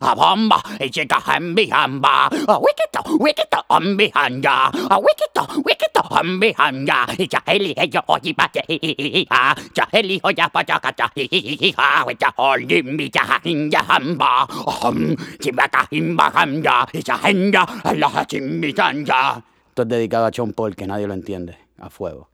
a bomba, y chica en mi hamba, a wikito, en mi hanga, a wikito, en mi hanga, y chaheli, yo, oye, pate, chaheli, oya, pachacata, ya, oli, mi chahinja hamba, chimbaca, himba, hamba, y chahinja, la chimbitanja. Esto es dedicado a Sean Paul, que nadie lo entiende, a fuego.